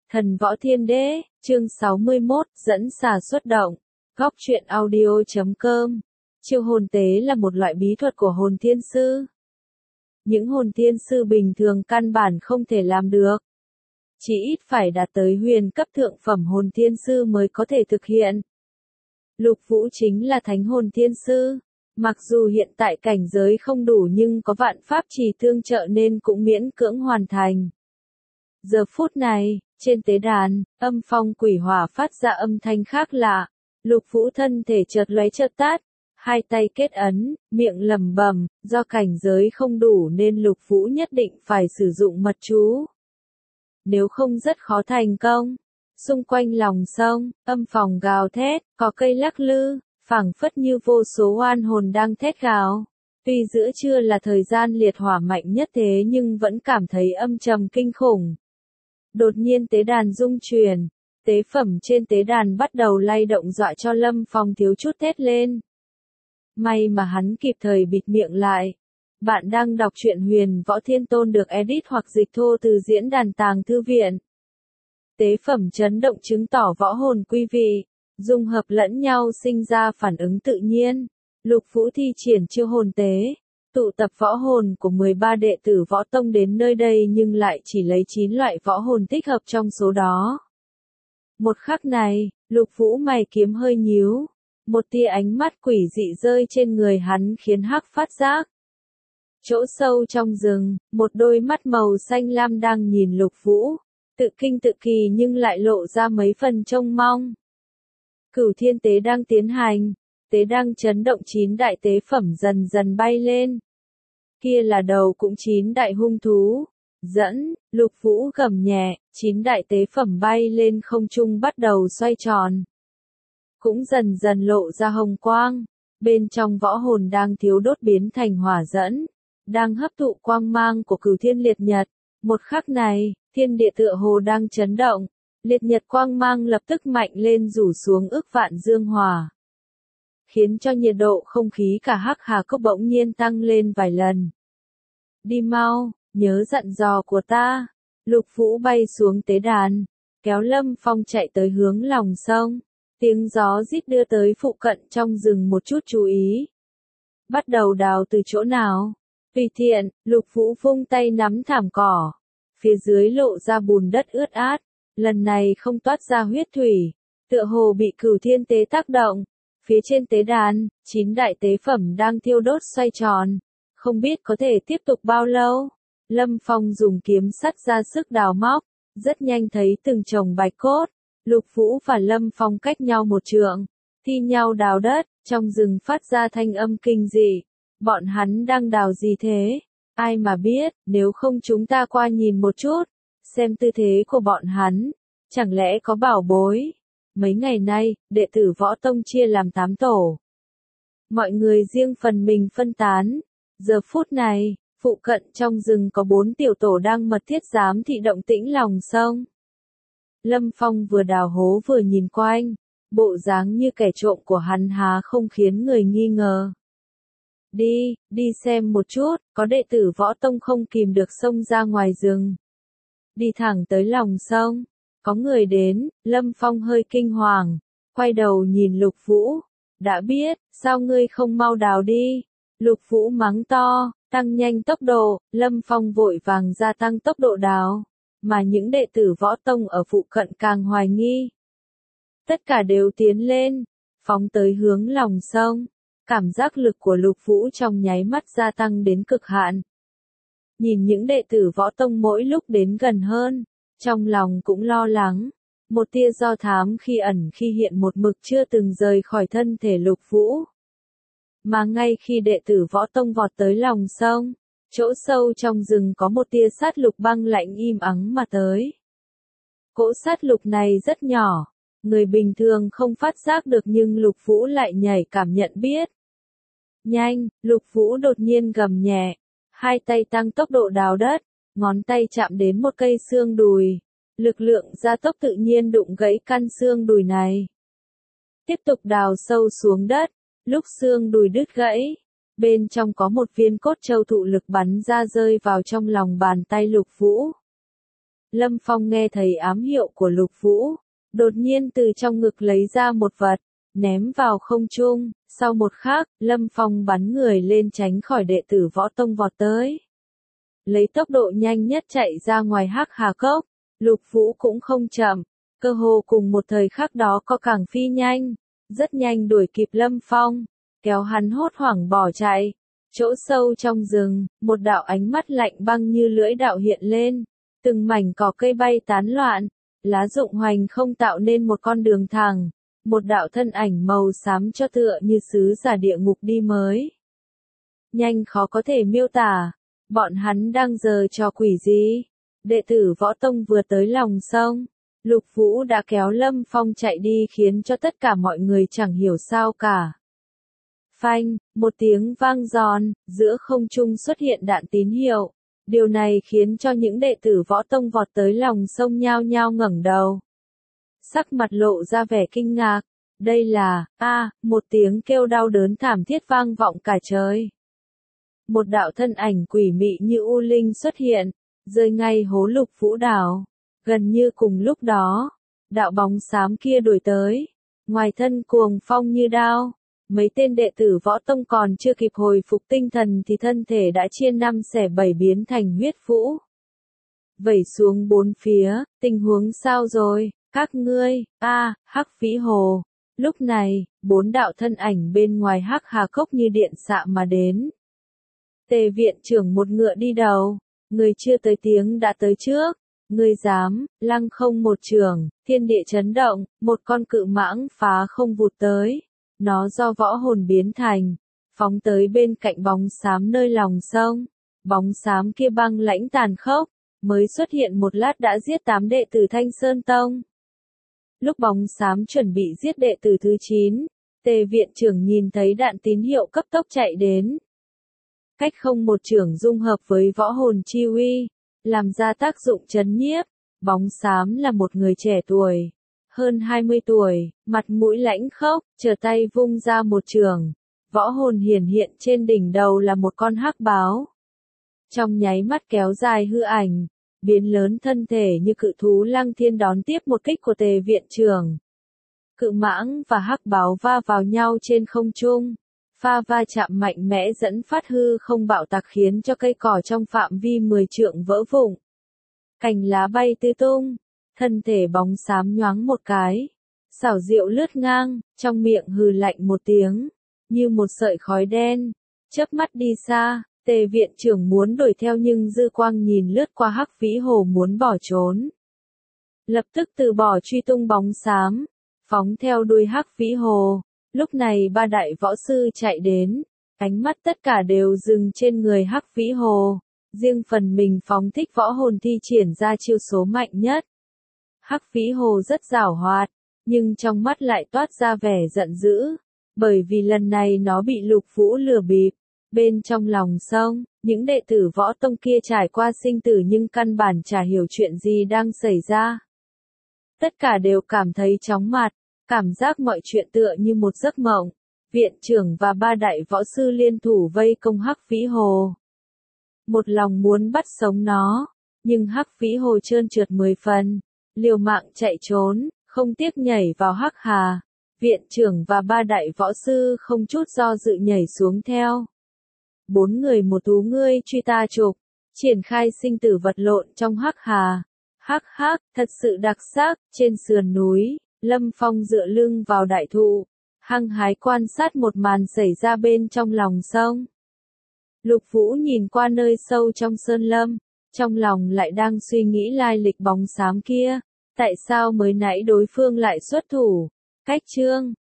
Thần Võ Thiên Đế, chương 61, dẫn xà xuất động. Góc truyện audio.com. Chiêu hồn tế là một loại bí thuật của hồn thiên sư. Những hồn thiên sư bình thường căn bản không thể làm được. Chỉ ít phải đạt tới huyền cấp thượng phẩm hồn thiên sư mới có thể thực hiện. Lục Vũ chính là thánh hồn thiên sư. Mặc dù hiện tại cảnh giới không đủ nhưng có vạn pháp trì tương trợ nên cũng miễn cưỡng hoàn thành. Giờ phút này, trên tế đàn, âm phong quỷ hỏa phát ra âm thanh khác lạ. Lục Vũ thân thể chợt lóe chợt tắt, hai tay kết ấn, miệng lẩm bẩm, do cảnh giới không đủ nên Lục Vũ nhất định phải sử dụng mật chú. Nếu không rất khó thành công. Xung quanh lòng sông, âm phong gào thét, có cây lắc lư, phảng phất như vô số oan hồn đang thét gào. Tuy giữa trưa là thời gian liệt hỏa mạnh nhất thế nhưng vẫn cảm thấy âm trầm kinh khủng. Đột nhiên tế đàn rung chuyển, tế phẩm trên tế đàn bắt đầu lay động dọa cho Lâm Phong thiếu chút thét lên. May mà hắn kịp thời bịt miệng lại. Bạn đang đọc truyện Huyền Võ Thiên Tôn được edit hoặc dịch thô từ diễn đàn Tàng Thư Viện. Tế phẩm chấn động chứng tỏ võ hồn quý vị, dung hợp lẫn nhau sinh ra phản ứng tự nhiên. Lục Vũ thi triển chiêu hồn tế, tụ tập võ hồn của 13 đệ tử võ tông đến nơi đây nhưng lại chỉ lấy 9 loại võ hồn thích hợp trong số đó. Một khắc này, Lục Vũ mày kiếm hơi nhíu, một tia ánh mắt quỷ dị rơi trên người hắn khiến Hắc phát giác. Chỗ sâu trong rừng, một đôi mắt màu xanh lam đang nhìn Lục Vũ, tự kinh tự kỳ nhưng lại lộ ra mấy phần trông mong. Cửu thiên tế đang tiến hành, tế đang chấn động 9 đại tế phẩm dần dần bay lên. Kia là đầu cũng 9 đại hung thú. Dẫn, Lục Vũ gầm nhẹ, 9 đại tế phẩm bay lên không trung bắt đầu xoay tròn. Cũng dần dần lộ ra hồng quang, bên trong võ hồn đang thiếu đốt biến thành hỏa dẫn, đang hấp thụ quang mang của cửu thiên liệt nhật. Một khắc này, thiên địa tựa hồ đang chấn động, liệt nhật quang mang lập tức mạnh lên rủ xuống ức vạn dương hỏa, khiến cho nhiệt độ không khí cả Hắc Hà Cốc bỗng nhiên tăng lên vài lần. Đi mau, nhớ dặn dò của ta. Lục Vũ bay xuống tế đàn, kéo Lâm Phong chạy tới hướng lòng sông. Tiếng gió rít đưa tới phụ cận trong rừng một chút chú ý. Bắt đầu đào từ chỗ nào? Tùy tiện, Lục Vũ vung tay nắm thảm cỏ. Phía dưới lộ ra bùn đất ướt át, lần này không toát ra huyết thủy, tựa hồ bị cửu thiên tế tác động. Phía trên tế đàn, 9 đại tế phẩm đang thiêu đốt xoay tròn, không biết có thể tiếp tục bao lâu. Lâm Phong dùng kiếm sắt ra sức đào móc, rất nhanh thấy từng chồng bạch cốt. Lục Vũ và Lâm Phong cách nhau một trượng, thi nhau đào đất, trong rừng phát ra thanh âm kinh dị. Bọn hắn đang đào gì thế? Ai mà biết, nếu không chúng ta qua nhìn một chút, xem tư thế của bọn hắn, chẳng lẽ có bảo bối? Mấy ngày nay, đệ tử võ tông chia làm 8 tổ. Mọi người riêng phần mình phân tán. Giờ phút này, phụ cận trong rừng có 4 tiểu tổ đang mật thiết giám thị động tĩnh lòng sông. Lâm Phong vừa đào hố vừa nhìn quanh, bộ dáng như kẻ trộm của hắn há không khiến người nghi ngờ. Đi xem một chút, có đệ tử võ tông không kìm được xông ra ngoài rừng. Đi thẳng tới lòng sông, có người đến, Lâm Phong hơi kinh hoàng, quay đầu nhìn Lục Vũ. Đã biết, sao ngươi không mau đào đi? Lục Vũ mắng to, tăng nhanh tốc độ, Lâm Phong vội vàng gia tăng tốc độ đào, mà những đệ tử võ tông ở phụ cận càng hoài nghi. Tất cả đều tiến lên, phóng tới hướng lòng sông. Cảm giác lực của Lục Vũ trong nháy mắt gia tăng đến cực hạn. Nhìn những đệ tử võ tông mỗi lúc đến gần hơn, trong lòng cũng lo lắng. Một tia do thám khi ẩn khi hiện một mực chưa từng rời khỏi thân thể Lục Vũ. Mà ngay khi đệ tử võ tông vọt tới lòng sông, chỗ sâu trong rừng có một tia sát lục băng lạnh im ắng mà tới. Cỗ sát lục này rất nhỏ, người bình thường không phát giác được nhưng Lục Vũ lại nhảy cảm nhận biết. Nhanh, Lục Vũ đột nhiên gầm nhẹ, hai tay tăng tốc độ đào đất, ngón tay chạm đến một cây xương đùi, lực lượng gia tốc tự nhiên đụng gãy căn xương đùi này. Tiếp tục đào sâu xuống đất, lúc xương đùi đứt gãy, bên trong có một viên cốt châu thụ lực bắn ra rơi vào trong lòng bàn tay Lục Vũ. Lâm Phong nghe thấy ám hiệu của Lục Vũ, đột nhiên từ trong ngực lấy ra một vật, ném vào không trung, sau một khắc, Lâm Phong bắn người lên tránh khỏi đệ tử võ tông vọt tới. Lấy tốc độ nhanh nhất chạy ra ngoài Hắc Hà Cốc, Lục Vũ cũng không chậm, cơ hồ cùng một thời khắc đó có càng phi nhanh, rất nhanh đuổi kịp Lâm Phong, kéo hắn hốt hoảng bỏ chạy. Chỗ sâu trong rừng, một đạo ánh mắt lạnh băng như lưỡi đạo hiện lên, từng mảnh cỏ cây bay tán loạn, lá rụng hoành không tạo nên một con đường thẳng, một đạo thân ảnh màu xám cho tựa như sứ giả địa ngục đi mới. Nhanh khó có thể miêu tả, bọn hắn đang giở trò quỷ gì? Đệ tử võ tông vừa tới lòng sông, Lục Vũ đã kéo Lâm Phong chạy đi khiến cho tất cả mọi người chẳng hiểu sao cả. Phanh, một tiếng vang giòn, giữa không trung xuất hiện đạn tín hiệu. Điều này khiến cho những đệ tử võ tông vọt tới lòng sông nhao nhao ngẩng đầu. Sắc mặt lộ ra vẻ kinh ngạc. Đây là, một tiếng kêu đau đớn thảm thiết vang vọng cả trời. Một đạo thân ảnh quỷ mị như u linh xuất hiện, rơi ngay hố Lục Vũ đảo. Gần như cùng lúc đó, đạo bóng xám kia đuổi tới. Ngoài thân cuồng phong như đao. Mấy tên đệ tử võ tông còn chưa kịp hồi phục tinh thần thì thân thể đã chia 5 xẻ 7 biến thành huyết vũ. Vẩy xuống bốn phía, tình huống sao rồi, các ngươi, Hắc Vĩ Hồ. Lúc này, 4 đạo thân ảnh bên ngoài Hắc Hà Cốc như điện xạ mà đến. Tề viện trưởng một ngựa đi đầu, người chưa tới tiếng đã tới trước. Ngươi dám, lăng không một trường, thiên địa chấn động, một con cự mãng phá không vụt tới. Nó do võ hồn biến thành, phóng tới bên cạnh bóng xám nơi lòng sông. Bóng xám kia băng lãnh tàn khốc, mới xuất hiện một lát đã giết 8 đệ tử Thanh Sơn Tông. Lúc bóng xám chuẩn bị giết đệ tử thứ 9, Tề viện trưởng nhìn thấy đạn tín hiệu cấp tốc chạy đến. Cách không một trường dung hợp với võ hồn chi uy, làm ra tác dụng chấn nhiếp. Bóng xám là một người trẻ tuổi, hơn 20 tuổi, mặt mũi lãnh khốc, trở tay vung ra một trường. Võ hồn hiển hiện trên đỉnh đầu là một con hắc báo. Trong nháy mắt kéo dài hư ảnh, biến lớn thân thể như cự thú lăng thiên đón tiếp một kích của Tề viện trưởng. Cự mãng và hắc báo va vào nhau trên không trung. Pha va chạm mạnh mẽ dẫn phát hư không bạo tạc khiến cho cây cỏ trong phạm vi 10 trượng vỡ vụn. Cành lá bay tứ tung, thân thể bóng xám nhoáng một cái. Xảo diệu lướt ngang, trong miệng hừ lạnh một tiếng, như một sợi khói đen, chớp mắt đi xa. Tề viện trưởng muốn đuổi theo nhưng dư quang nhìn lướt qua Hắc Vĩ Hồ muốn bỏ trốn. Lập tức từ bỏ truy tung bóng xám, phóng theo đuôi Hắc Vĩ Hồ. Lúc này 3 đại võ sư chạy đến, ánh mắt tất cả đều dừng trên người Hắc Vĩ Hồ, riêng phần mình phóng thích võ hồn thi triển ra chiêu số mạnh nhất. Hắc Vĩ Hồ rất giảo hoạt, nhưng trong mắt lại toát ra vẻ giận dữ, bởi vì lần này nó bị Lục Vũ lừa bịp. Bên trong lòng sông, những đệ tử võ tông kia trải qua sinh tử nhưng căn bản chả hiểu chuyện gì đang xảy ra. Tất cả đều cảm thấy chóng mặt, cảm giác mọi chuyện tựa như một giấc mộng. Viện trưởng và 3 đại võ sư liên thủ vây công Hắc Vĩ Hồ. Một lòng muốn bắt sống nó, nhưng Hắc Vĩ Hồ trơn trượt 10 phần, liều mạng chạy trốn, không tiếc nhảy vào Hắc Hà. Viện trưởng và 3 đại võ sư không chút do dự nhảy xuống theo. 4 người một thú ngươi truy ta trục, triển khai sinh tử vật lộn trong Hắc Hà. Hắc hắc, thật sự đặc sắc, trên sườn núi, Lâm Phong dựa lưng vào đại thụ, hăng hái quan sát một màn xảy ra bên trong lòng sông. Lục Vũ nhìn qua nơi sâu trong sơn lâm, trong lòng lại đang suy nghĩ lai lịch bóng xám kia, tại sao mới nãy đối phương lại xuất thủ. Cách chương